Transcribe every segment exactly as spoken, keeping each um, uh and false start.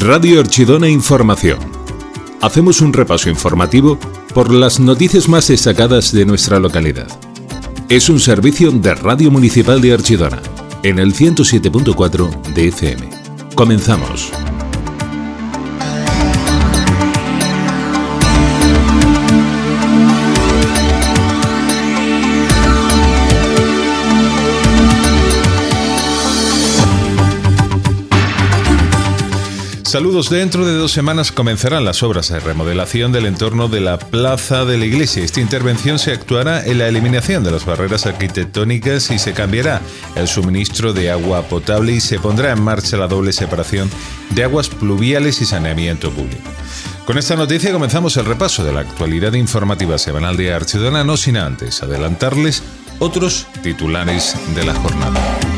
Radio Archidona Información. Hacemos un repaso informativo por las noticias más destacadas de nuestra localidad. Es un servicio de Radio Municipal de Archidona, en el ciento siete punto cuatro de F M. Comenzamos. Saludos. Dentro de dos semanas comenzarán las obras de remodelación del entorno de la plaza de la iglesia. Esta intervención se actuará en la eliminación de las barreras arquitectónicas y se cambiará el suministro de agua potable y se pondrá en marcha la doble separación de aguas pluviales y saneamiento público. Con esta noticia comenzamos el repaso de la actualidad informativa semanal de Archidona, no sin antes adelantarles otros titulares de la jornada.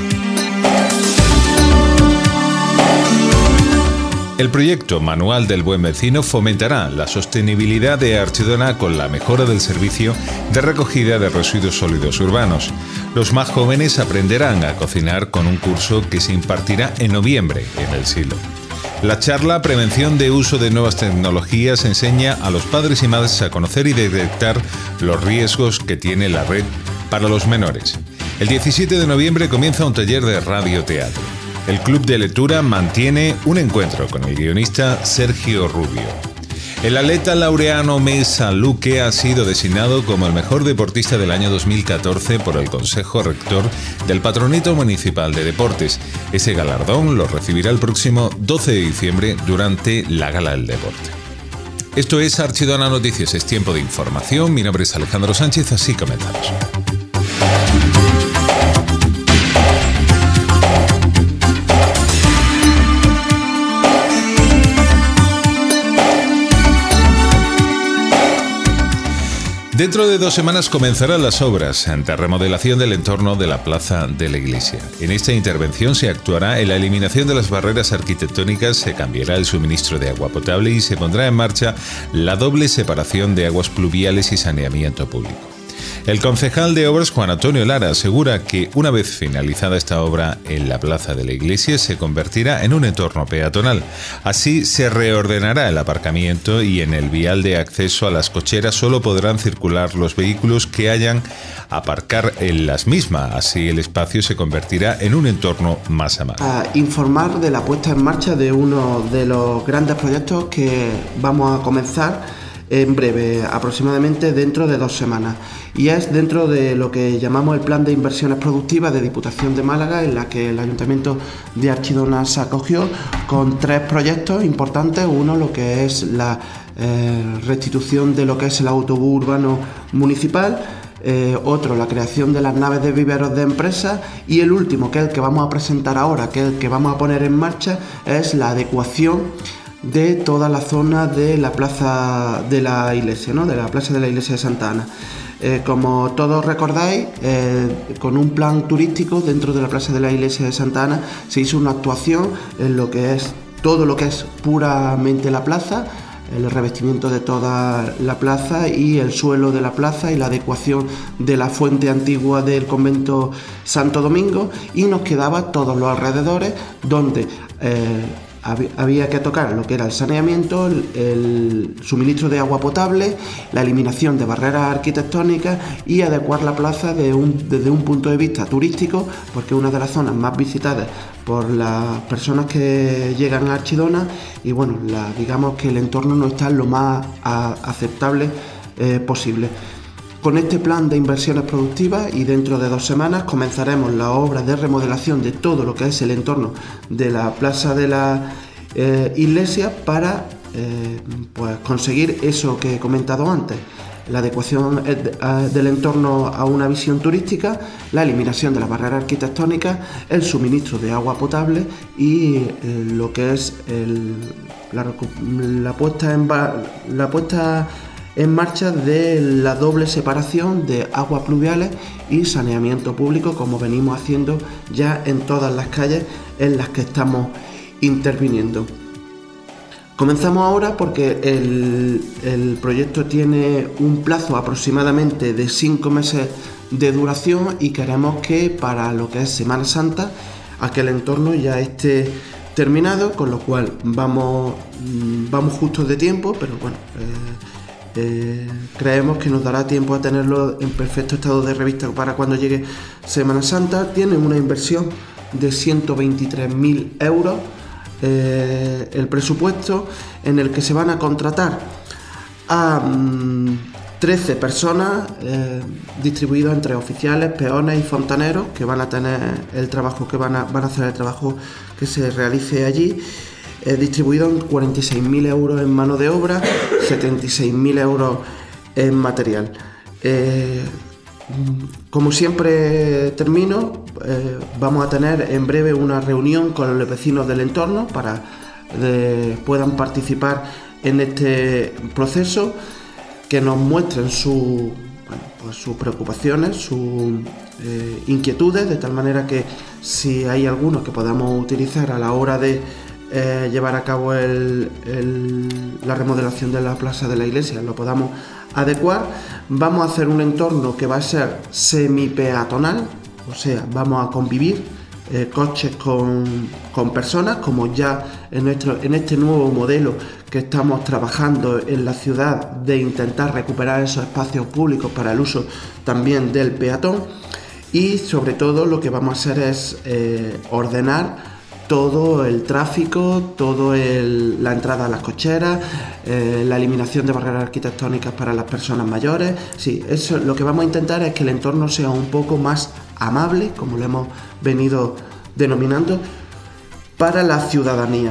El proyecto Manual del Buen Vecino fomentará la sostenibilidad de Archidona con la mejora del servicio de recogida de residuos sólidos urbanos. Los más jóvenes aprenderán a cocinar con un curso que se impartirá en noviembre en el Silo. La charla Prevención de uso de nuevas tecnologías enseña a los padres y madres a conocer y detectar los riesgos que tiene la red para los menores. El diecisiete de noviembre comienza un taller de radioteatro. El Club de Lectura mantiene un encuentro con el guionista Sergio Rubio. El atleta laureano Mesa Luque ha sido designado como el mejor deportista del año dos mil catorce por el Consejo Rector del Patronato Municipal de Deportes. Ese galardón lo recibirá el próximo doce de diciembre durante la Gala del Deporte. Esto es Archidona Noticias, es tiempo de información. Mi nombre es Alejandro Sánchez, así comenzamos. Dentro de dos semanas comenzarán las obras de remodelación del entorno de la plaza de la iglesia. En esta intervención se actuará en la eliminación de las barreras arquitectónicas, se cambiará el suministro de agua potable y se pondrá en marcha la doble separación de aguas pluviales y saneamiento público. El concejal de Obras, Juan Antonio Lara, asegura que una vez finalizada esta obra en la plaza de la iglesia se convertirá en un entorno peatonal. Así se reordenará el aparcamiento y en el vial de acceso a las cocheras solo podrán circular los vehículos que hayan aparcar en las mismas. Así el espacio se convertirá en un entorno más amable. A informar de la puesta en marcha de uno de los grandes proyectos que vamos a comenzar en breve, aproximadamente dentro de dos semanas, y es dentro de lo que llamamos el Plan de Inversiones Productivas de Diputación de Málaga, en la que el Ayuntamiento de Archidona se acogió con tres proyectos importantes. Uno, lo que es la eh, restitución de lo que es el autobús urbano municipal. Eh, otro, la creación de las naves de viveros de empresas, y el último, que es el que vamos a presentar ahora, que es el que vamos a poner en marcha, es la adecuación de toda la zona de la plaza de la iglesia, ¿no? De la plaza de la iglesia de Santa Ana. Eh, como todos recordáis, eh, con un plan turístico dentro de la plaza de la iglesia de Santa Ana se hizo una actuación en lo que es todo lo que es puramente la plaza, el revestimiento de toda la plaza y el suelo de la plaza y la adecuación de la fuente antigua del convento Santo Domingo, y nos quedaba todos los alrededores donde eh, había que tocar lo que era el saneamiento, el, el suministro de agua potable, la eliminación de barreras arquitectónicas y adecuar la plaza de un, desde un punto de vista turístico, porque es una de las zonas más visitadas por las personas que llegan a Archidona, y bueno, la, digamos que el entorno no está lo más a, aceptable eh, posible. Con este plan de inversiones productivas, y dentro de dos semanas comenzaremos las obras de remodelación de todo lo que es el entorno de la plaza de la eh, iglesia para eh, pues conseguir eso que he comentado antes: la adecuación del entorno a una visión turística, la eliminación de las barreras arquitectónicas, el suministro de agua potable y eh, lo que es el, la, la puesta en la puesta en marcha de la doble separación de aguas pluviales y saneamiento público, como venimos haciendo ya en todas las calles en las que estamos interviniendo. Comenzamos ahora porque el, el proyecto tiene un plazo aproximadamente de cinco meses de duración, y queremos que para lo que es Semana Santa aquel entorno ya esté terminado, con lo cual vamos, vamos justos de tiempo, pero bueno, eh, eh, creemos que nos dará tiempo a tenerlo en perfecto estado de revista para cuando llegue Semana Santa. Tienen una inversión de ciento veintitrés mil euros, eh, el presupuesto, en el que se van a contratar a mmm, trece personas eh, distribuidas entre oficiales, peones y fontaneros, que van a tener el trabajo que van a, van a hacer el trabajo que se realice allí, eh, distribuido en cuarenta y seis mil euros en mano de obra, setenta y seis mil euros en material. Eh, como siempre termino, eh, vamos a tener en breve una reunión con los vecinos del entorno para que puedan participar en este proceso, que nos muestren su, bueno, pues sus preocupaciones, sus eh, inquietudes, de tal manera que si hay algunos que podamos utilizar a la hora de eh, llevar a cabo el, el, la remodelación de la plaza de la iglesia, lo podamos adecuar. Vamos a hacer un entorno que va a ser semi-peatonal, o sea, vamos a convivir Eh, coches con, con personas, como ya en, nuestro, en este nuevo modelo que estamos trabajando en la ciudad, de intentar recuperar esos espacios públicos para el uso también del peatón. Y sobre todo lo que vamos a hacer es eh, ordenar todo el tráfico, todo el, la entrada a las cocheras, eh, la eliminación de barreras arquitectónicas para las personas mayores. Sí, eso, lo que vamos a intentar es que el entorno sea un poco más amable, como lo hemos venido denominando, para la ciudadanía.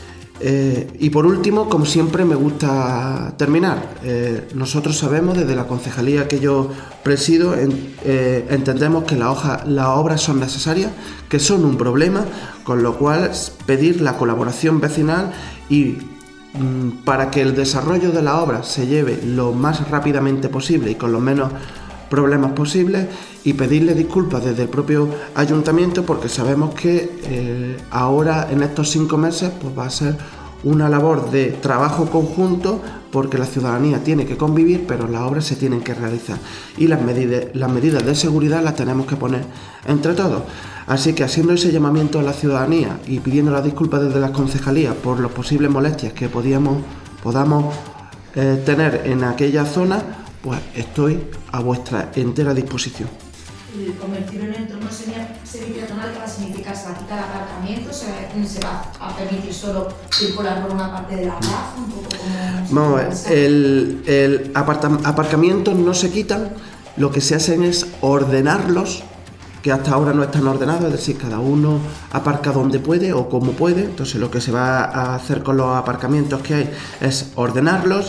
Eh, y por último, como siempre me gusta terminar, eh, nosotros sabemos, desde la concejalía que yo presido, en, eh, entendemos que la hoja, las obras son necesarias, que son un problema, con lo cual pedir la colaboración vecinal y mm, para que el desarrollo de la obra se lleve lo más rápidamente posible y con los menos problemas posibles, y pedirle disculpas desde el propio ayuntamiento, porque sabemos que eh, ahora en estos cinco meses pues va a ser una labor de trabajo conjunto, porque la ciudadanía tiene que convivir, pero las obras se tienen que realizar y las medidas, las medidas de seguridad las tenemos que poner entre todos. Así que, haciendo ese llamamiento a la ciudadanía y pidiendo las disculpas desde las concejalías por las posibles molestias que podíamos, podamos eh, tener en aquella zona, pues estoy a vuestra entera disposición. El convertir en entorno semi-peatonal, ¿qué va a significar? ¿Se va a quitar aparcamiento? ¿Se, ¿Se va a permitir solo circular por una parte de la plaza? Un poco como... Vamos a ver, el, el aparcamientos no se quitan, lo que se hacen es ordenarlos, que hasta ahora no están ordenados, es decir, cada uno aparca donde puede o como puede. Entonces lo que se va a hacer con los aparcamientos que hay es ordenarlos.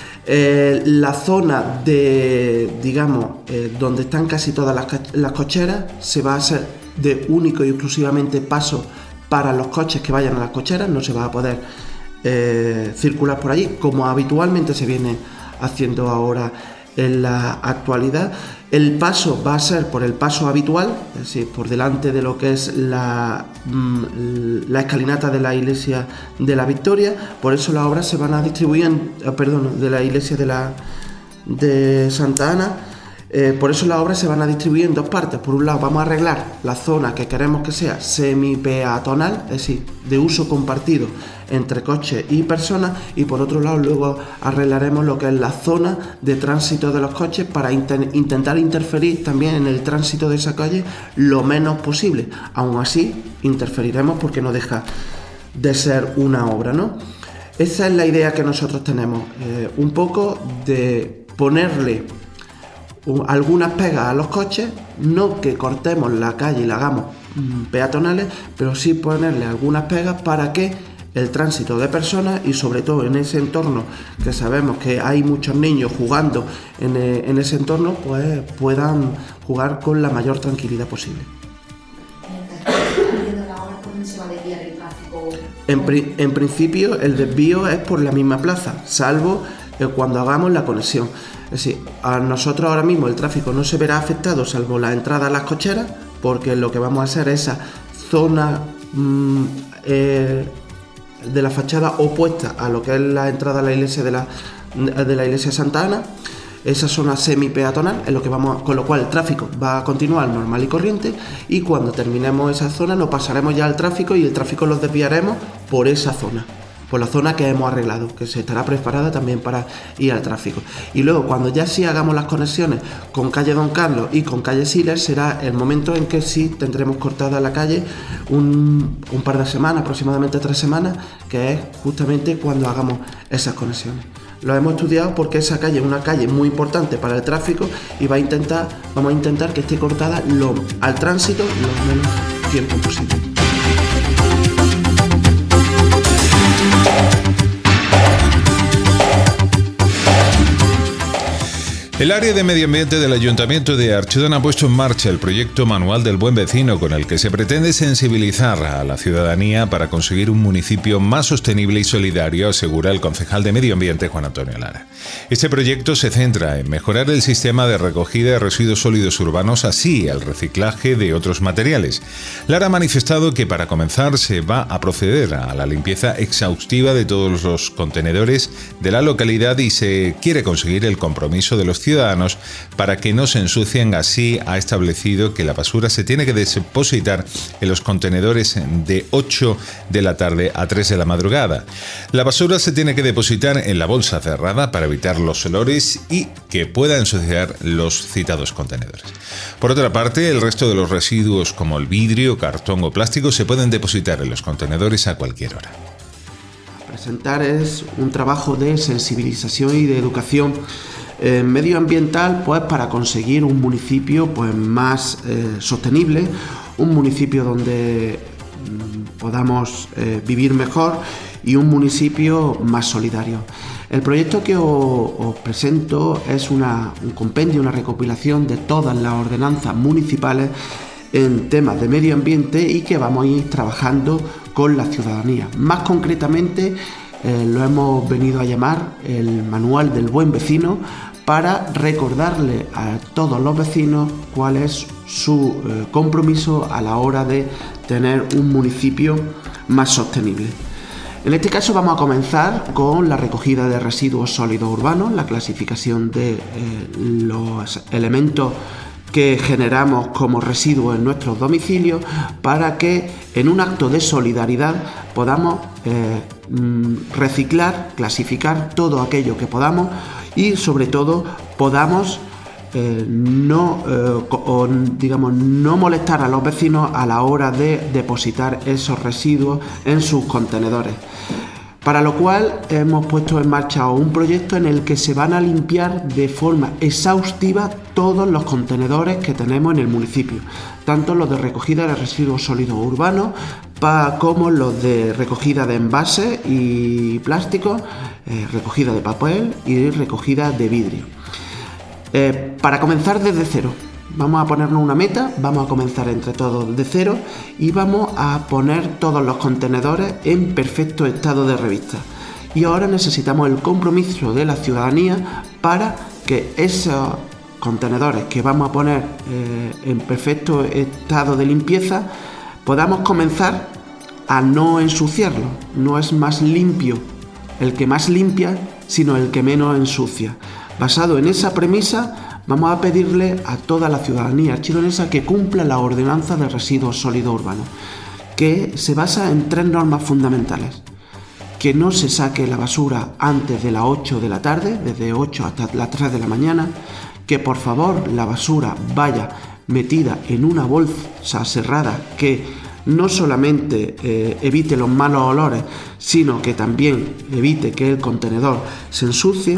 Eh, la zona de, digamos, eh, donde están casi todas las, las cocheras, se va a hacer de único y exclusivamente paso para los coches que vayan a las cocheras. No se va a poder eh, circular por allí, como habitualmente se viene haciendo ahora en la actualidad. El paso va a ser por el paso habitual, es decir, por delante de lo que es la, la escalinata de la iglesia de la Victoria. Por eso las obras se van a distribuir, en, perdón, de la iglesia de, la, de Santa Ana. Eh, por eso las obras se van a distribuir en dos partes. Por un lado vamos a arreglar la zona que queremos que sea semi-peatonal, es decir, de uso compartido entre coches y personas, y por otro lado luego arreglaremos lo que es la zona de tránsito de los coches para inter intentar interferir también en el tránsito de esa calle lo menos posible. Aún así interferiremos, porque no deja de ser una obra, ¿no? Esa es la idea que nosotros tenemos, eh, un poco de ponerle algunas pegas a los coches, no que cortemos la calle y la hagamos mm, peatonales, pero sí ponerle algunas pegas para que el tránsito de personas, y sobre todo en ese entorno que sabemos que hay muchos niños jugando en, eh, en ese entorno, pues puedan jugar con la mayor tranquilidad posible. En, pri en principio el desvío es por la misma plaza, salvo eh, cuando hagamos la conexión. Es decir, a nosotros ahora mismo el tráfico no se verá afectado, salvo la entrada a las cocheras, porque lo que vamos a hacer es esa zona mmm, eh, de la fachada opuesta a lo que es la entrada a la iglesia de la, de la iglesia Santa Ana. esa zona semi-peatonal, en lo que vamos, con lo cual el tráfico va a continuar normal y corriente, y cuando terminemos esa zona nos pasaremos ya al tráfico y el tráfico los desviaremos por esa zona, por la zona que hemos arreglado, que se estará preparada también para ir al tráfico. Y luego, cuando ya sí hagamos las conexiones con calle Don Carlos y con calle Siles, será el momento en que sí tendremos cortada la calle un, un par de semanas, aproximadamente tres semanas, que es justamente cuando hagamos esas conexiones. Lo hemos estudiado porque esa calle es una calle muy importante para el tráfico y va a intentar, vamos a intentar que esté cortada lo, al tránsito lo menos tiempo posible. El área de medio ambiente del Ayuntamiento de Archidona ha puesto en marcha el proyecto Manual del Buen Vecino, con el que se pretende sensibilizar a la ciudadanía para conseguir un municipio más sostenible y solidario, asegura el concejal de Medio Ambiente, Juan Antonio Lara. Este proyecto se centra en mejorar el sistema de recogida de residuos sólidos urbanos, así el reciclaje de otros materiales. Lara ha manifestado que para comenzar se va a proceder a la limpieza exhaustiva de todos los contenedores de la localidad y se quiere conseguir el compromiso de los ciudadanos ciudadanos para que no se ensucien. Así ha establecido que la basura se tiene que depositar en los contenedores de ocho de la tarde a tres de la madrugada. La basura se tiene que depositar en la bolsa cerrada para evitar los olores y que pueda ensuciar los citados contenedores. Por otra parte, el resto de los residuos como el vidrio, cartón o plástico se pueden depositar en los contenedores a cualquier hora. Presentar es un trabajo de sensibilización y de educación Eh, medioambiental, pues para conseguir un municipio pues más eh, sostenible, un municipio donde mm, podamos eh, vivir mejor y un municipio más solidario. El proyecto que os, os presento es una, un compendio, una recopilación de todas las ordenanzas municipales en temas de medio ambiente y que vamos a ir trabajando con la ciudadanía. Más concretamente, eh, lo hemos venido a llamar el Manual del Buen Vecino, para recordarle a todos los vecinos cuál es su eh, compromiso a la hora de tener un municipio más sostenible. En este caso vamos a comenzar con la recogida de residuos sólidos urbanos, la clasificación de eh, los elementos que generamos como residuos en nuestros domicilios, para que en un acto de solidaridad podamos eh, reciclar, clasificar todo aquello que podamos y sobre todo podamos eh, no, eh, o, digamos, no molestar a los vecinos a la hora de depositar esos residuos en sus contenedores. Para lo cual hemos puesto en marcha un proyecto en el que se van a limpiar de forma exhaustiva todos los contenedores que tenemos en el municipio, tanto los de recogida de residuos sólidos urbanos como los de recogida de envases y plásticos, eh, recogida de papel y recogida de vidrio. Eh, para comenzar desde cero, vamos a ponernos una meta, vamos a comenzar entre todos de cero y vamos a poner todos los contenedores en perfecto estado de revista. Y ahora necesitamos el compromiso de la ciudadanía para que esos contenedores que vamos a poner eh, en perfecto estado de limpieza podamos comenzar a no ensuciarlo. No es más limpio el que más limpia, sino el que menos ensucia. Basado en esa premisa, vamos a pedirle a toda la ciudadanía archidonesa que cumpla la ordenanza de residuos sólidos urbanos, que se basa en tres normas fundamentales: que no se saque la basura antes de las ocho de la tarde, desde ocho hasta las tres de la mañana, que por favor la basura vaya metida en una bolsa cerrada que no solamente eh, evite los malos olores, sino que también evite que el contenedor se ensucie,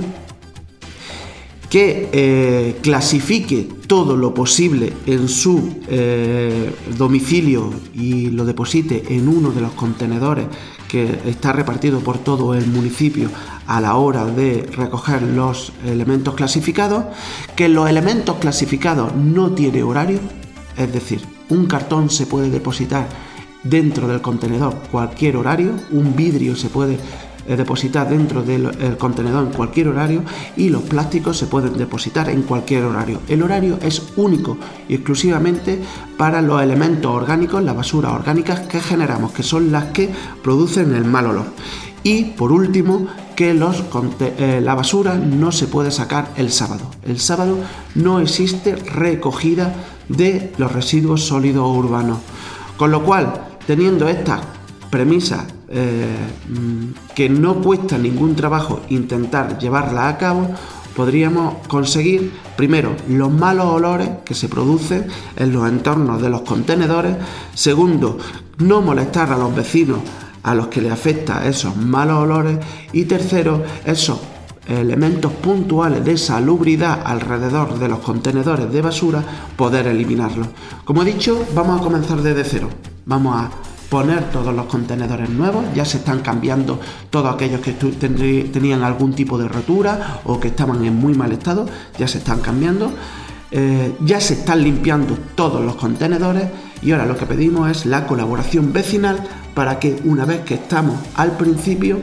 que eh, clasifique todo lo posible en su eh, domicilio y lo deposite en uno de los contenedores que está repartido por todo el municipio a la hora de recoger los elementos clasificados, que los elementos clasificados no tiene horario, es decir, un cartón se puede depositar dentro del contenedor cualquier horario, un vidrio se puede eh, depositar dentro del el contenedor en cualquier horario y los plásticos se pueden depositar en cualquier horario. El horario es único y exclusivamente para los elementos orgánicos, las basuras orgánicas que generamos, que son las que producen el mal olor. Y por último, que los, eh, la basura no se puede sacar el sábado. El sábado no existe recogida de los residuos sólidos urbanos. Con lo cual, teniendo estas premisas eh, que no cuesta ningún trabajo intentar llevarlas a cabo, podríamos conseguir, primero, los malos olores que se producen en los entornos de los contenedores. Segundo, no molestar a los vecinos a los que les afecta esos malos olores. Y tercero, esos elementos puntuales de salubridad alrededor de los contenedores de basura, poder eliminarlos. Como he dicho, vamos a comenzar desde cero. Vamos a poner todos los contenedores nuevos. Ya se están cambiando todos aquellos que tenían algún tipo de rotura o que estaban en muy mal estado, ya se están cambiando. Eh, ya se están limpiando todos los contenedores, y ahora lo que pedimos es la colaboración vecinal para que, una vez que estamos al principio,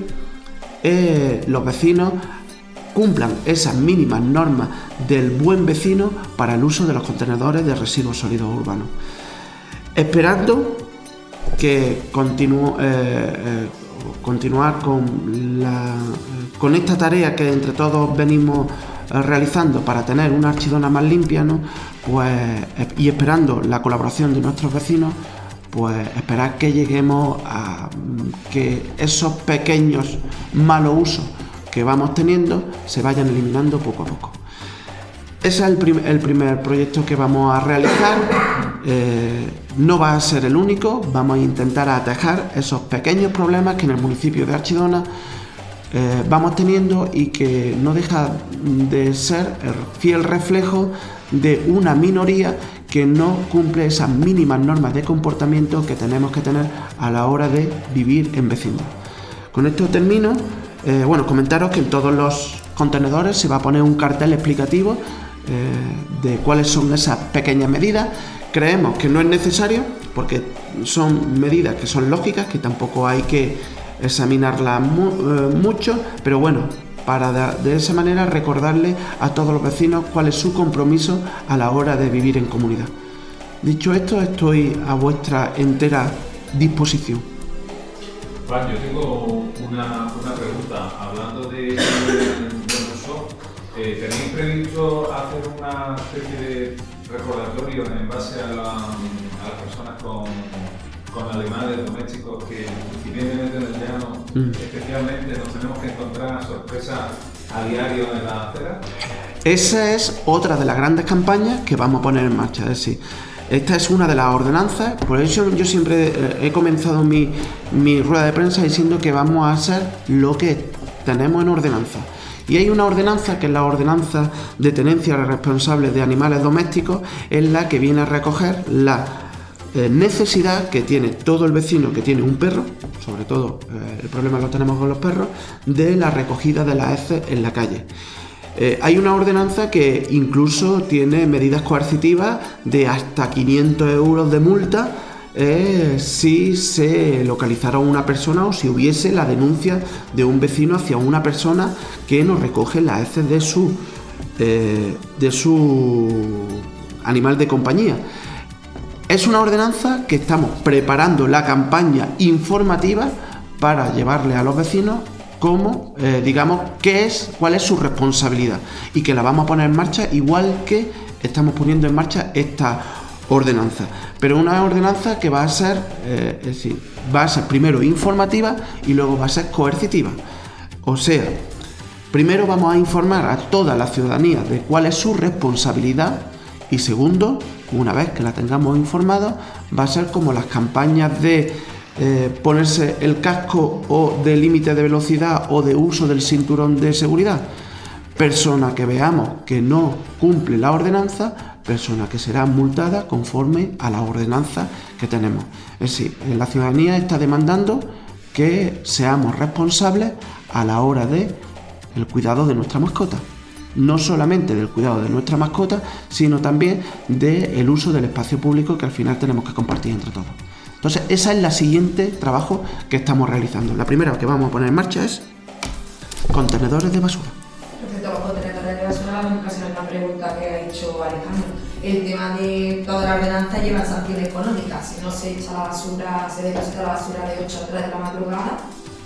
eh, los vecinos cumplan esas mínimas normas del buen vecino para el uso de los contenedores de residuos sólidos urbanos. Esperando que continúe, eh, eh, continuar con, la, con esta tarea que entre todos venimos eh, realizando para tener una Archidona más limpia, ¿no? Pues, y esperando la colaboración de nuestros vecinos, pues esperar que lleguemos a que esos pequeños malos usos que vamos teniendo se vayan eliminando poco a poco. Ese es el, prim el primer proyecto que vamos a realizar. Eh, no va a ser el único. Vamos a intentar atajar esos pequeños problemas que en el municipio de Archidona eh, vamos teniendo, y que no deja de ser el fiel reflejo de una minoría que no cumple esas mínimas normas de comportamiento que tenemos que tener a la hora de vivir en vecindad. Con esto termino. Eh, bueno, comentaros que en todos los contenedores se va a poner un cartel explicativo eh, de cuáles son esas pequeñas medidas. Creemos que no es necesario, porque son medidas que son lógicas, que tampoco hay que examinarlas mu eh, mucho, pero bueno, para de, de esa manera recordarle a todos los vecinos cuál es su compromiso a la hora de vivir en comunidad. Dicho esto, estoy a vuestra entera disposición. Juan, yo tengo una, una pregunta. Hablando de buen uso, eh, ¿tenéis previsto hacer una especie de recordatorio en base a, la, a las personas con, con animales domésticos que, independientemente del llano, mm. especialmente nos tenemos que encontrar sorpresas a diario en la acera? Esa es otra de las grandes campañas que vamos a poner en marcha. Es decir, esta es una de las ordenanzas. Por eso yo siempre he comenzado mi, mi rueda de prensa diciendo que vamos a hacer lo que tenemos en ordenanza. Y hay una ordenanza que es la ordenanza de tenencia responsable de animales domésticos, en la que viene a recoger la eh, necesidad que tiene todo el vecino que tiene un perro, sobre todo eh, el problema lo tenemos con los perros, de la recogida de las heces en la calle. Eh, hay una ordenanza que incluso tiene medidas coercitivas de hasta quinientos euros de multa eh, si se localizara una persona o si hubiese la denuncia de un vecino hacia una persona que no recoge las heces de su, eh, de su animal de compañía. Es una ordenanza que estamos preparando la campaña informativa para llevarle a los vecinos cómo, eh, digamos, qué es, cuál es su responsabilidad, y que la vamos a poner en marcha igual que estamos poniendo en marcha esta ordenanza. Pero una ordenanza que va a ser, eh, es decir, va a ser primero informativa y luego va a ser coercitiva. O sea, primero vamos a informar a toda la ciudadanía de cuál es su responsabilidad, y segundo, una vez que la tengamos informada, va a ser como las campañas de Eh, ponerse el casco o de límite de velocidad o de uso del cinturón de seguridad. Persona que veamos que no cumple la ordenanza, persona que será multada conforme a la ordenanza que tenemos. Es decir, la ciudadanía está demandando que seamos responsables a la hora de el cuidado de nuestra mascota. No solamente del cuidado de nuestra mascota, sino también del uso del espacio público, que al final tenemos que compartir entre todos. Entonces, esa es la siguiente trabajo que estamos realizando. La primera que vamos a poner en marcha es contenedores de basura. Respecto a los contenedores de basura, me ocasiona una pregunta que ha hecho Alejandro. El tema de toda la ordenanza lleva sanciones económicas. Si no se echa la basura, se deposita la basura de ocho a tres de la madrugada,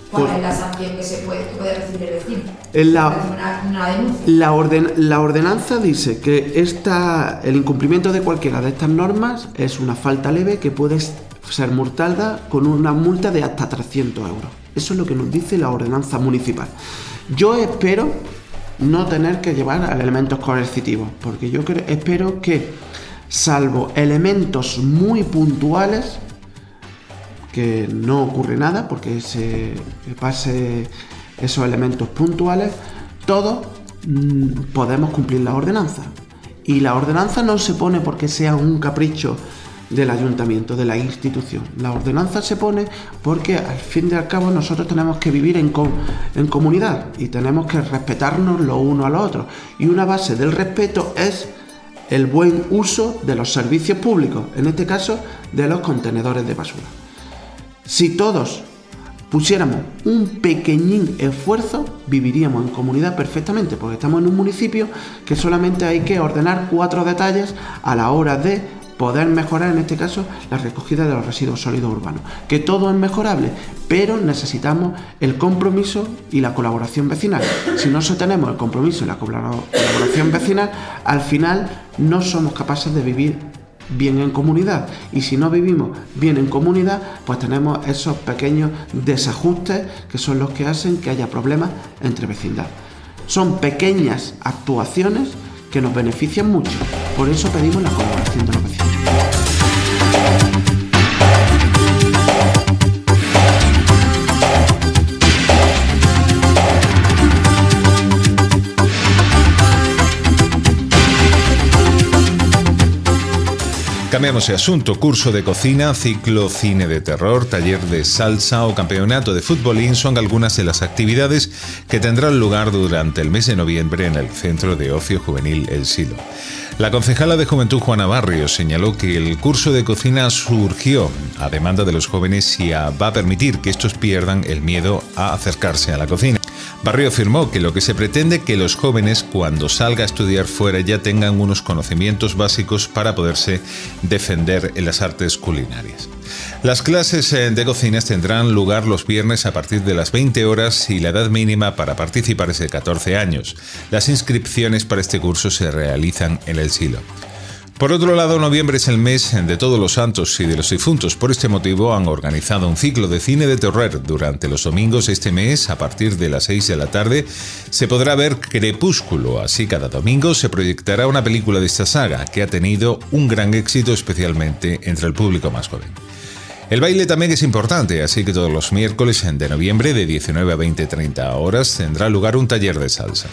¿Cuál Por, es la sanción que se puede, que puede recibir el vecino? En la, una, una denuncia. La, orden, la ordenanza dice que esta, el incumplimiento de cualquiera de estas normas es una falta leve que puede ser multada con una multa de hasta trescientos euros. Eso es lo que nos dice la ordenanza municipal. Yo espero no tener que llevar a elementos coercitivos, porque yo creo, espero que, salvo elementos muy puntuales, que no ocurre nada porque se pase esos elementos puntuales, todos mmm, podemos cumplir la ordenanza. Y la ordenanza no se pone porque sea un capricho del ayuntamiento, de la institución. La ordenanza se pone porque al fin y al cabo nosotros tenemos que vivir en, com en comunidad y tenemos que respetarnos los unos a los otros. Y una base del respeto es el buen uso de los servicios públicos, en este caso de los contenedores de basura. Si todos pusiéramos un pequeñín esfuerzo, viviríamos en comunidad perfectamente, porque estamos en un municipio que solamente hay que ordenar cuatro detalles a la hora de poder mejorar, en este caso, la recogida de los residuos sólidos urbanos. Que todo es mejorable, pero necesitamos el compromiso y la colaboración vecinal. Si no sostenemos el compromiso y la colaboración vecinal, al final no somos capaces de vivir bien en comunidad, y si no vivimos bien en comunidad, pues tenemos esos pequeños desajustes que son los que hacen que haya problemas entre vecindad. Son pequeñas actuaciones que nos benefician mucho, por eso pedimos la colaboración de los vecinos. Cambiamos de asunto. Curso de cocina, ciclo cine de terror, taller de salsa o campeonato de futbolín son algunas de las actividades que tendrán lugar durante el mes de noviembre en el Centro de Ocio Juvenil El Silo. La concejala de Juventud, Juana Barrios, señaló que el curso de cocina surgió a demanda de los jóvenes y a, va a permitir que estos pierdan el miedo a acercarse a la cocina. Barrio afirmó que lo que se pretende es que los jóvenes, cuando salga a estudiar fuera, ya tengan unos conocimientos básicos para poderse defender en las artes culinarias. Las clases de cocinas tendrán lugar los viernes a partir de las veinte horas y la edad mínima para participar es de catorce años. Las inscripciones para este curso se realizan en El Silo. Por otro lado, noviembre es el mes de Todos los Santos y de los Difuntos. Por este motivo han organizado un ciclo de cine de terror. Durante los domingos de este mes, a partir de las seis de la tarde, se podrá ver Crepúsculo. Así, cada domingo se proyectará una película de esta saga, que ha tenido un gran éxito especialmente entre el público más joven. El baile también es importante, así que todos los miércoles de noviembre, de diecinueve a veinte treinta horas, tendrá lugar un taller de salsa.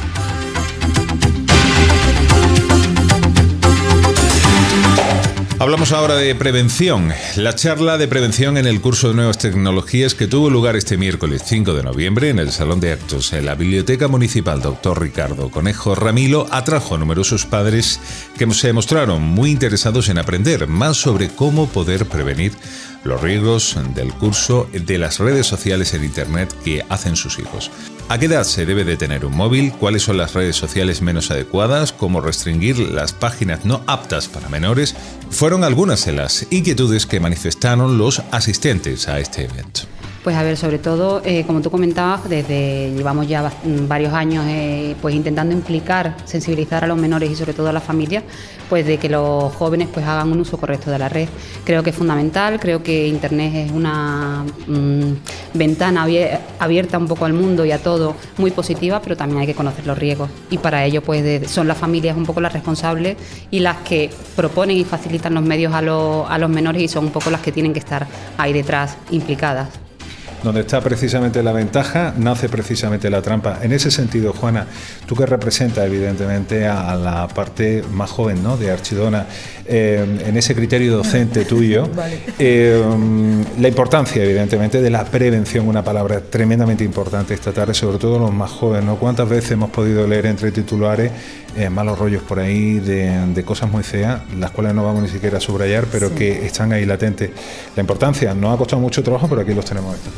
Hablamos ahora de prevención. La charla de prevención en el curso de Nuevas Tecnologías que tuvo lugar este miércoles cinco de noviembre en el Salón de Actos en la Biblioteca Municipal Doctor Ricardo Conejo Ramilo atrajo a numerosos padres que se mostraron muy interesados en aprender más sobre cómo poder prevenir los riesgos del curso de las redes sociales en Internet que hacen sus hijos. ¿A qué edad se debe de tener un móvil? ¿Cuáles son las redes sociales menos adecuadas? ¿Cómo restringir las páginas no aptas para menores? Fueron algunas de las inquietudes que manifestaron los asistentes a este evento. Pues a ver, sobre todo, eh, como tú comentabas, desde llevamos ya varios años eh, pues intentando implicar, sensibilizar a los menores y sobre todo a las familias, pues de que los jóvenes pues hagan un uso correcto de la red. Creo que es fundamental, creo que Internet es una mmm, ventana abierta un poco al mundo y a todo, muy positiva, pero también hay que conocer los riesgos. Y para ello pues de, son las familias un poco las responsables y las que proponen y facilitan los medios a, lo, a los menores y son un poco las que tienen que estar ahí detrás, implicadas. Donde está precisamente la ventaja, nace precisamente la trampa. En ese sentido, Juana, tú que representas evidentemente a la parte más joven, ¿no?, de Archidona, eh, en ese criterio docente tuyo, eh, la importancia evidentemente de la prevención, una palabra tremendamente importante esta tarde, sobre todo los más jóvenes, ¿no? ¿Cuántas veces hemos podido leer entre titulares eh, malos rollos por ahí de, de cosas muy feas, las cuales no vamos ni siquiera a subrayar, pero sí, que están ahí latentes? La importancia nos ha costado mucho trabajo, pero aquí los tenemos esta tarde.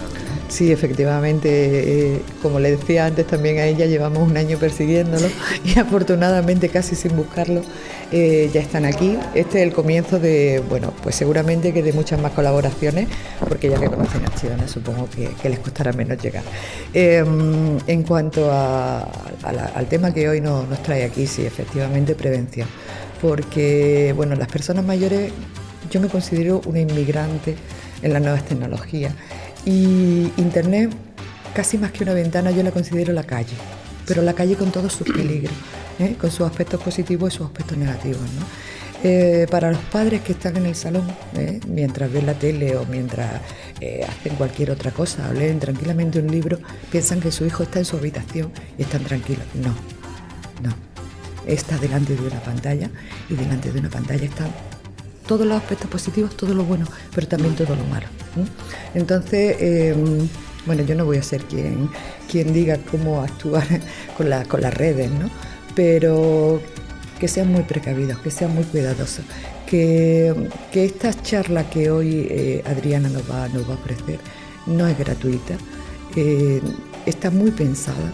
Sí, efectivamente, eh, como le decía antes también a ella, llevamos un año persiguiéndolo y afortunadamente casi sin buscarlo eh, ya están aquí. Este es el comienzo de, bueno, pues seguramente que de muchas más colaboraciones, porque ya que conocen Archidona supongo que, que les costará menos llegar. Eh, en cuanto a, a la, al tema que hoy nos, nos trae aquí, sí, efectivamente prevención, porque bueno, las personas mayores, yo me considero una inmigrante en las nuevas tecnologías. Y Internet, casi más que una ventana, yo la considero la calle, pero la calle con todos sus peligros, ¿eh? Con sus aspectos positivos y sus aspectos negativos, ¿no? Eh, para los padres que están en el salón, ¿eh? Mientras ven la tele o mientras eh, hacen cualquier otra cosa, o leen tranquilamente un libro, piensan que su hijo está en su habitación y están tranquilos. No, no. Está delante de una pantalla y delante de una pantalla están todos los aspectos positivos, todo lo bueno, pero también todo lo malo. ¿eh? Entonces, eh, bueno, yo no voy a ser quien, quien diga cómo actuar con, la, con las redes, ¿no? Pero que sean muy precavidos, que sean muy cuidadosos, que, que esta charla que hoy eh, Adriana nos va, nos va a ofrecer no es gratuita, eh, está muy pensada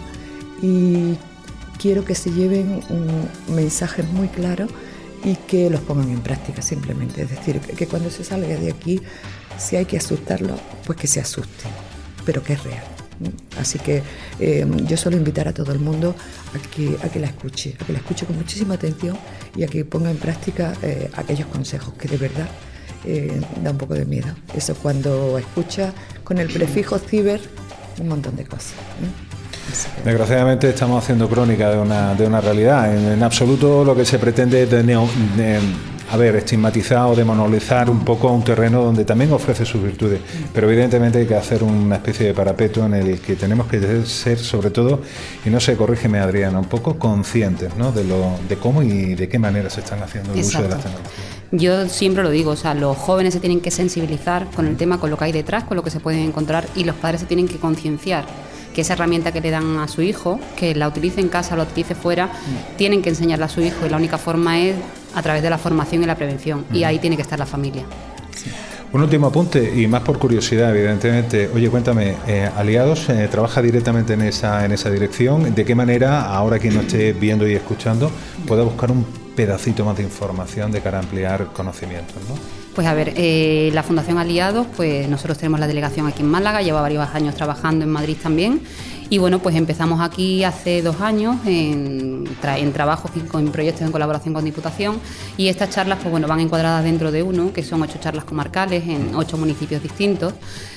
y quiero que se lleven um, mensajes muy claros y que los pongan en práctica simplemente. Es decir, que cuando se salga de aquí, si hay que asustarlo, pues que se asuste, pero que es real. Así que eh, yo suelo invitar a todo el mundo a que, a que la escuche, a que la escuche con muchísima atención y a que ponga en práctica eh, aquellos consejos que de verdad eh, da un poco de miedo. Eso cuando escucha con el prefijo ciber un montón de cosas, ¿eh? Desgraciadamente estamos haciendo crónica de una, de una realidad. En, en absoluto lo que se pretende es de neo, de, a ver, estigmatizar o demonizar un poco un terreno donde también ofrece sus virtudes, pero evidentemente hay que hacer una especie de parapeto en el que tenemos que ser, sobre todo, y no sé, corrígeme Adriana, un poco conscientes, ¿no? de, lo, de cómo y de qué manera se están haciendo el Exacto. uso de las tecnologías. Yo siempre lo digo, o sea, los jóvenes se tienen que sensibilizar con el tema, con lo que hay detrás, con lo que se pueden encontrar, y los padres se tienen que concienciar que esa herramienta que le dan a su hijo, que la utilice en casa, la utilice fuera, mm. tienen que enseñarla a su hijo, y la única forma es a través de la formación y la prevención, mm. y ahí tiene que estar la familia. Sí. Un último apunte, y más por curiosidad, evidentemente. Oye, cuéntame, eh, Aliados eh, trabaja directamente en esa, en esa dirección. ¿De qué manera, ahora quien nos esté viendo y escuchando, pueda buscar un pedacito más de información de cara a ampliar conocimientos, ¿no? Pues a ver, eh, la Fundación Aliados, pues nosotros tenemos la delegación aquí en Málaga, lleva varios años trabajando en Madrid también, y bueno, pues empezamos aquí hace dos años en, tra en trabajos y en proyectos en colaboración con Diputación, y estas charlas pues bueno, van encuadradas dentro de uno, que son ocho charlas comarcales en ocho municipios distintos,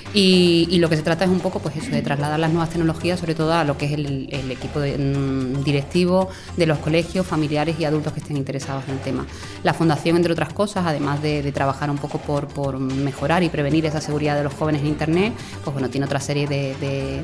y, y lo que se trata es un poco pues eso, de trasladar las nuevas tecnologías, sobre todo a lo que es el, el equipo de, mm, directivo de los colegios, familiares y adultos que estén interesados en el tema. La Fundación, entre otras cosas, además de, de trabajar un poco por, por mejorar y prevenir esa seguridad de los jóvenes en Internet, pues bueno, tiene otra serie de, de,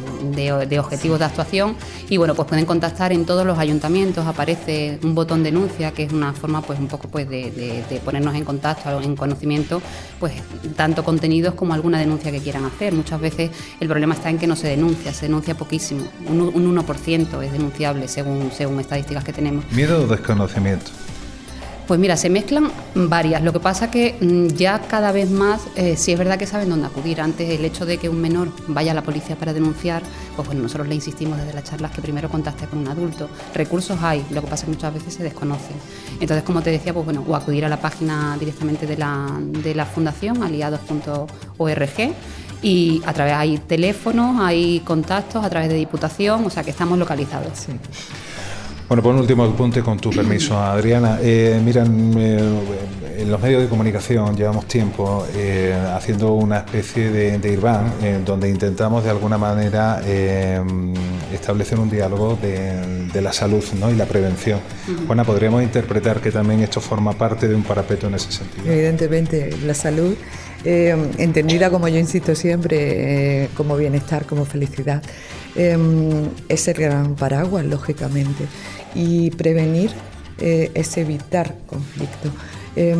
de, de objetivos de actuación, y bueno, pues pueden contactar en todos los ayuntamientos, aparece un botón denuncia, que es una forma pues un poco pues de, de, de ponernos en contacto, en conocimiento, pues tanto contenidos como alguna denuncia que quieran hacer. Muchas veces el problema está en que no se denuncia, se denuncia poquísimo, un, un uno por ciento es denunciable según, según estadísticas que tenemos. ¿Miedo o desconocimiento? Pues mira, se mezclan varias. Lo que pasa que ya cada vez más, eh, sí es verdad que saben dónde acudir. Antes el hecho de que un menor vaya a la policía para denunciar, pues bueno, nosotros le insistimos desde las charlas que primero contacte con un adulto. Recursos hay, lo que pasa es que muchas veces se desconocen. Entonces, como te decía, pues bueno, o acudir a la página directamente de la, de la Fundación, aliados punto org, y a través hay teléfonos, hay contactos a través de Diputación, o sea que estamos localizados. Sí. Bueno, por un último apunte, con tu permiso, Adriana. Eh, miran, eh, en los medios de comunicación llevamos tiempo eh, haciendo una especie de, de IRBAN, eh, donde intentamos de alguna manera eh, establecer un diálogo de, de la salud, ¿no? y la prevención. Uh-huh. Juana, ¿podríamos interpretar que también esto forma parte de un parapeto en ese sentido? Evidentemente, la salud, eh, entendida, como yo insisto siempre, eh, como bienestar, como felicidad, eh, es el gran paraguas, lógicamente. Y prevenir eh, es evitar conflicto. Eh,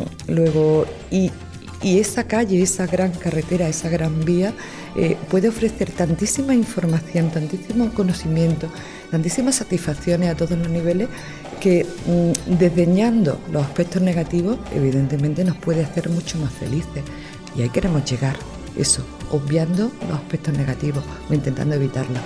luego, y, y esa calle, esa gran carretera, esa gran vía eh, puede ofrecer tantísima información, tantísimo conocimiento, tantísimas satisfacciones a todos los niveles que mm, desdeñando los aspectos negativos, evidentemente nos puede hacer mucho más felices. Y ahí queremos llegar. eso, obviando los aspectos negativos o intentando evitarlos.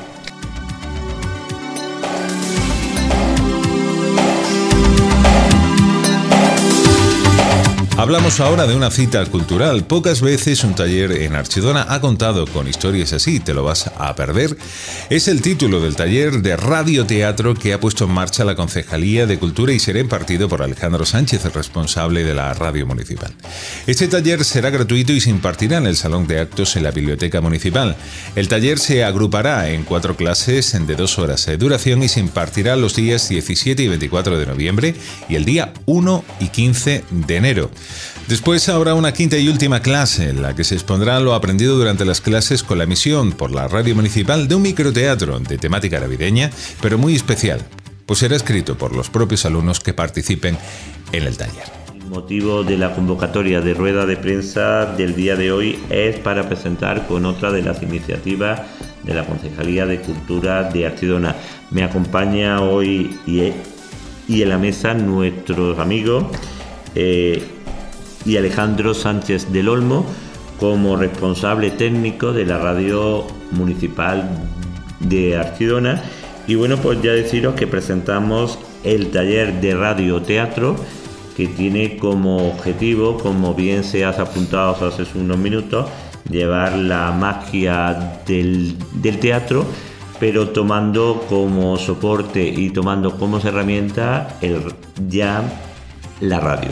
Hablamos ahora de una cita cultural. Pocas veces un taller en Archidona ha contado con historias así, te lo vas a perder. Es el título del taller de radioteatro que ha puesto en marcha la Concejalía de Cultura y será impartido por Alejandro Sánchez, el responsable de la radio municipal. Este taller será gratuito y se impartirá en el Salón de Actos en la Biblioteca Municipal. El taller se agrupará en cuatro clases de dos horas de duración y se impartirá los días diecisiete y veinticuatro de noviembre y el día uno y quince de enero. Después habrá una quinta y última clase, en la que se expondrá lo aprendido durante las clases con la emisión por la radio municipal de un microteatro de temática navideña, pero muy especial, pues será escrito por los propios alumnos que participen en el taller. El motivo de la convocatoria de rueda de prensa del día de hoy es para presentar con otra de las iniciativas de la Concejalía de Cultura de Archidona. Me acompaña hoy y, y en la mesa nuestros amigos eh, y Alejandro Sánchez del Olmo como responsable técnico de la radio municipal de Archidona. Y bueno, pues ya deciros que presentamos el taller de radioteatro que tiene como objetivo, como bien se has apuntado hace unos minutos, llevar la magia del, del teatro, pero tomando como soporte y tomando como herramienta el, ya la radio.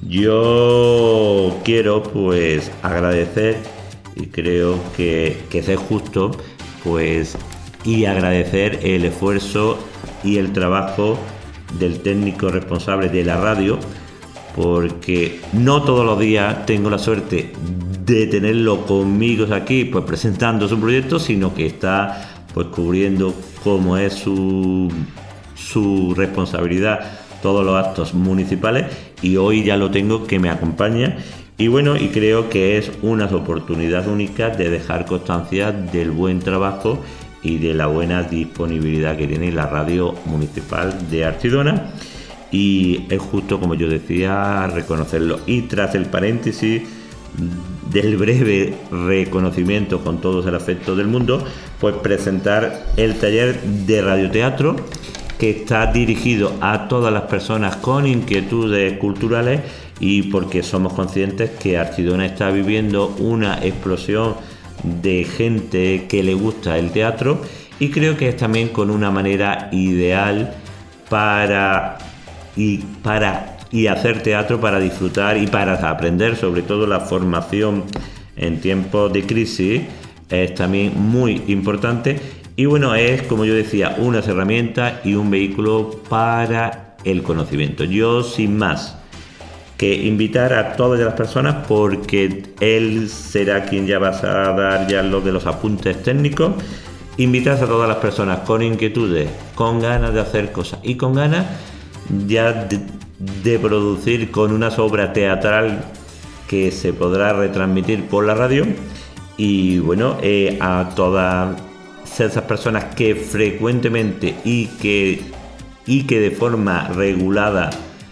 Yo quiero pues agradecer y creo que, que es justo pues y agradecer el esfuerzo y el trabajo del técnico responsable de la radio, porque no todos los días tengo la suerte de tenerlo conmigo aquí pues presentando su proyecto, sino que está pues cubriendo como es su, su responsabilidad todos los actos municipales, y hoy ya lo tengo que me acompaña y bueno, y creo que es una oportunidad única de dejar constancia del buen trabajo y de la buena disponibilidad que tiene la radio municipal de Archidona, y es justo, como yo decía, reconocerlo. Y tras el paréntesis del breve reconocimiento con todo el afecto del mundo, pues presentar el taller de radioteatro que está dirigido a todas las personas con inquietudes culturales, y porque somos conscientes que Archidona está viviendo una explosión de gente que le gusta el teatro, y creo que es también con una manera ideal para y para y hacer teatro para disfrutar y para aprender. Sobre todo la formación en tiempos de crisis es también muy importante. Y bueno, es, como yo decía, unas herramientas y un vehículo para el conocimiento. Yo, sin más que invitar a todas las personas, porque él será quien ya va a dar ya lo de los apuntes técnicos, invitar a todas las personas con inquietudes, con ganas de hacer cosas y con ganas ya de, de producir con una obra teatral que se podrá retransmitir por la radio. Y bueno, eh, a todas esas personas que frecuentemente y que, y que de forma regulada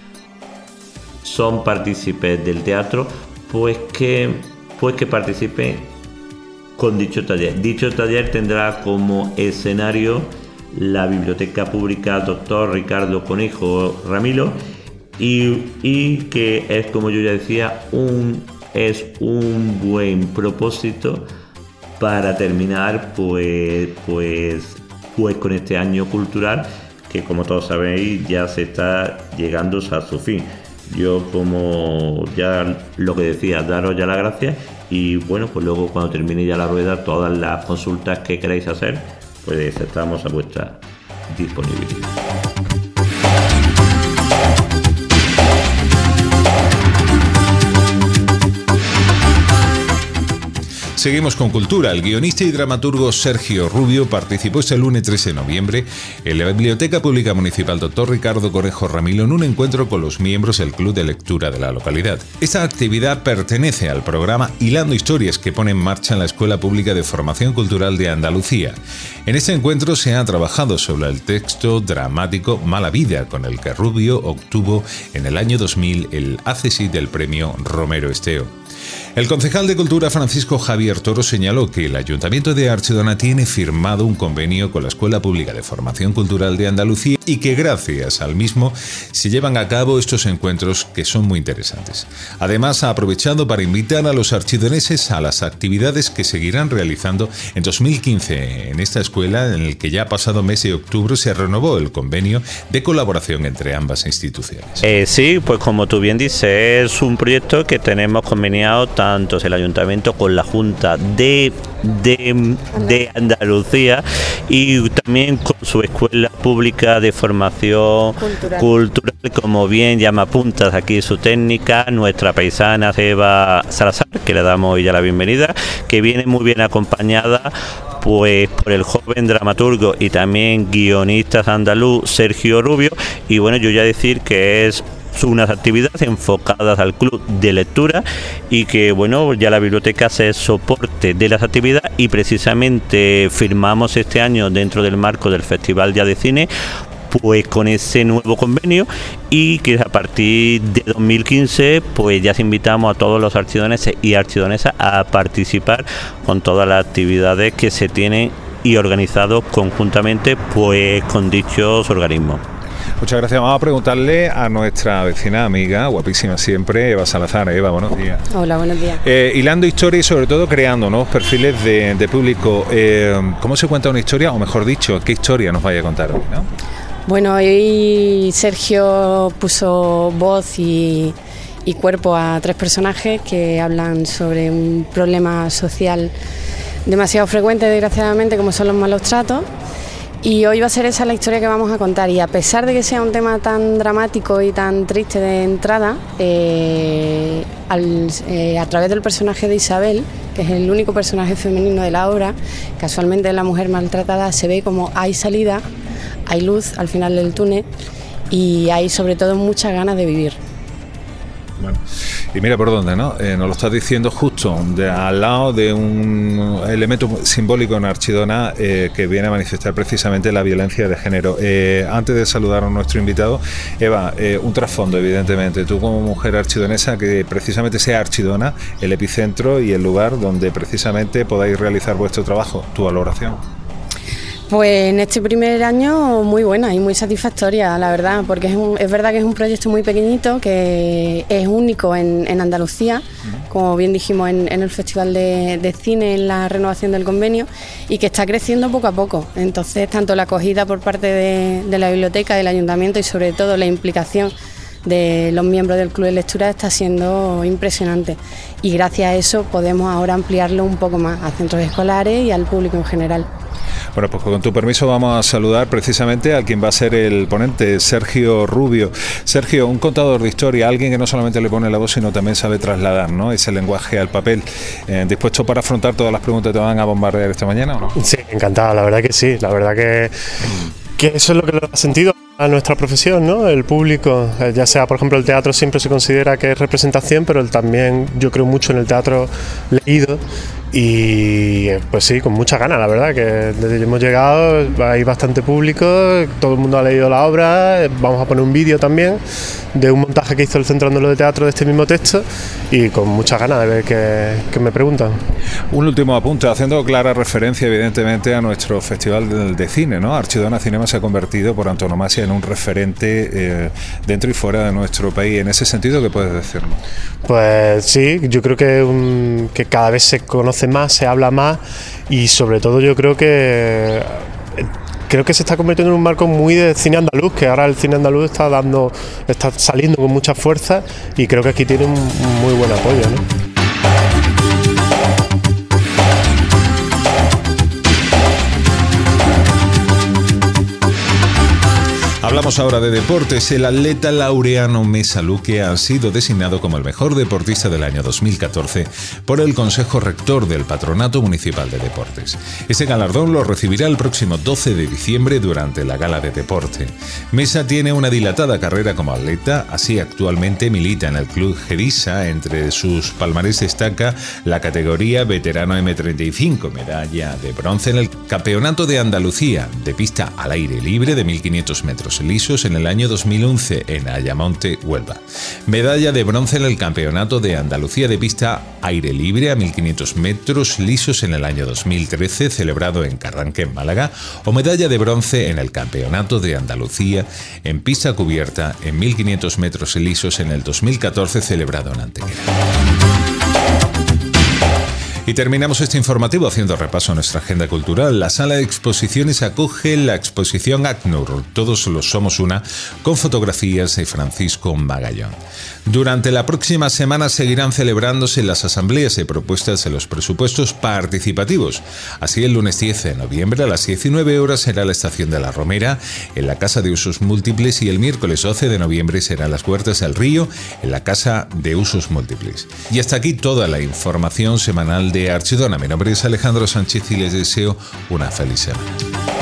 son partícipes del teatro, pues que, pues que participen con dicho taller. Dicho taller tendrá como escenario la Biblioteca Pública Doctor Ricardo Conejo Ramilo, y, y que es, como yo ya decía, un, es un buen propósito para terminar pues, pues, pues con este año cultural que, como todos sabéis, ya se está llegando a su fin. Yo, como ya lo que decía, daros ya las gracias, y bueno, pues luego cuando termine ya la rueda, todas las consultas que queráis hacer, pues estamos a vuestra disponibilidad. Seguimos con cultura. El guionista y dramaturgo Sergio Rubio participó este lunes trece de noviembre en la Biblioteca Pública Municipal Doctor Ricardo Conejo Ramilo en un encuentro con los miembros del Club de Lectura de la localidad. Esta actividad pertenece al programa Hilando Historias que pone en marcha la Escuela Pública de Formación Cultural de Andalucía. En este encuentro se ha trabajado sobre el texto dramático Mala Vida, con el que Rubio obtuvo en el año dos mil el A C S I del premio Romero Esteo. El concejal de Cultura Francisco Javier Toro señaló que el Ayuntamiento de Archidona tiene firmado un convenio con la Escuela Pública de Formación Cultural de Andalucía y que gracias al mismo se llevan a cabo estos encuentros que son muy interesantes. Además, ha aprovechado para invitar a los archidoneses a las actividades que seguirán realizando en dos mil quince en esta escuela, en el que ya pasado mes de octubre se renovó el convenio de colaboración entre ambas instituciones. Eh, sí, pues como tú bien dices, es un proyecto que tenemos conveniado tanto el Ayuntamiento con la Junta de, de, de Andalucía y también con su Escuela Pública de Formación Cultural, cultural como bien llama Puntas aquí su técnica, nuestra paisana Eva Salazar, que le damos ya la bienvenida, que viene muy bien acompañada pues por el joven dramaturgo y también guionista andaluz Sergio Rubio. Y bueno, yo ya decir que es unas actividades enfocadas al club de lectura y que bueno, ya la biblioteca hace soporte de las actividades y precisamente firmamos este año dentro del marco del Festival Ya de Cine pues con ese nuevo convenio y que a partir de dos mil quince pues ya invitamos a todos los archidoneses y archidonesas a participar con todas las actividades que se tienen y organizados conjuntamente pues con dichos organismos. Muchas gracias. Vamos a preguntarle a nuestra vecina amiga, guapísima siempre, Eva Salazar. Eva, buenos días. Hola, buenos días. Eh, hilando historia y sobre todo creando nuevos perfiles de, de público. Eh, ¿Cómo se cuenta una historia? O mejor dicho, ¿qué historia nos vaya a contar hoy, no? Bueno, hoy Sergio puso voz y, y cuerpo a tres personajes que hablan sobre un problema social demasiado frecuente, desgraciadamente, como son los malos tratos. Y hoy va a ser esa la historia que vamos a contar. Y a pesar de que sea un tema tan dramático y tan triste de entrada, eh, al, eh, a través del personaje de Isabel, que es el único personaje femenino de la obra, casualmente la mujer maltratada, se ve como hay salida, hay luz al final del túnel y hay sobre todo muchas ganas de vivir. Bueno, y mira por dónde, ¿no? Eh, nos lo estás diciendo justo de, al lado de un elemento simbólico en Archidona eh, que viene a manifestar precisamente la violencia de género. Eh, antes de saludar a nuestro invitado, Eva, eh, un trasfondo, evidentemente. Tú como mujer archidonesa, que precisamente sea Archidona el epicentro y el lugar donde precisamente podáis realizar vuestro trabajo, tu valoración. Pues en este primer año muy buena y muy satisfactoria, la verdad, porque es, un, es verdad que es un proyecto muy pequeñito, que es único en, en Andalucía, como bien dijimos en, en el Festival de, de Cine, en la renovación del convenio, y que está creciendo poco a poco. Entonces, tanto la acogida por parte de, de la biblioteca, del ayuntamiento y sobre todo la implicación de los miembros del Club de Lectura está siendo impresionante. Y gracias a eso podemos ahora ampliarlo un poco más a centros escolares y al público en general. Bueno, pues con tu permiso vamos a saludar precisamente a quien va a ser el ponente, Sergio Rubio. Sergio, un contador de historia, alguien que no solamente le pone la voz, sino también sabe trasladar, ¿no?, ese lenguaje al papel. Eh, ¿Dispuesto para afrontar todas las preguntas que te van a bombardear esta mañana o no? Sí, encantado, la verdad que sí, la verdad que, que eso es lo que lo ha sentido a nuestra profesión, ¿no? El público, ya sea, por ejemplo, el teatro siempre se considera que es representación, pero el, también yo creo mucho en el teatro leído. Y pues sí, con mucha ganas, la verdad, que desde que hemos llegado hay bastante público, todo el mundo ha leído la obra, vamos a poner un vídeo también de un montaje que hizo el Centro Andaluz de Teatro de este mismo texto y con muchas ganas de ver qué, qué me preguntan. Un último apunte, haciendo clara referencia evidentemente a nuestro Festival de, de Cine, ¿no? Archidona Cinema se ha convertido por antonomasia en un referente eh, dentro y fuera de nuestro país. En ese sentido, ¿qué puedes decirnos? Pues sí, yo creo que, un, que cada vez se conoce más, se habla más y sobre todo yo creo que creo que se está convirtiendo en un marco muy de cine andaluz, que ahora el cine andaluz está dando, está saliendo con mucha fuerza y creo que aquí tiene un, un muy buen apoyo, ¿no? Hablamos ahora de deportes. El atleta Laureano Mesa Luque ha sido designado como el mejor deportista del año dos mil catorce por el Consejo Rector del Patronato Municipal de Deportes. Este galardón lo recibirá el próximo doce de diciembre durante la Gala de Deporte. Mesa tiene una dilatada carrera como atleta, así actualmente milita en el Club Gedisa. Entre sus palmarés destaca la categoría veterano eme treinta y cinco, medalla de bronce en el Campeonato de Andalucía de pista al aire libre de mil quinientos metros lisos lisos en el año dos mil once en Ayamonte, Huelva. Medalla de bronce en el Campeonato de Andalucía de pista aire libre a mil quinientos metros lisos en el año dos mil trece, celebrado en Carranque, en Málaga, o medalla de bronce en el Campeonato de Andalucía en pista cubierta en mil quinientos metros lisos en el dos mil catorce, celebrado en Antequera. Y terminamos este informativo haciendo repaso a nuestra agenda cultural. La sala de exposiciones acoge la exposición ACNUR, Todos los somos una, con fotografías de Francisco Magallón. Durante la próxima semana seguirán celebrándose las asambleas de propuestas de los presupuestos participativos. Así, el lunes diez de noviembre a las diecinueve horas será la Estación de la Romera, en la Casa de Usos Múltiples, y el miércoles doce de noviembre será las Huertas del Río, en la Casa de Usos Múltiples. Y hasta aquí toda la información semanal de Archidona. Mi nombre es Alejandro Sánchez y les deseo una feliz semana.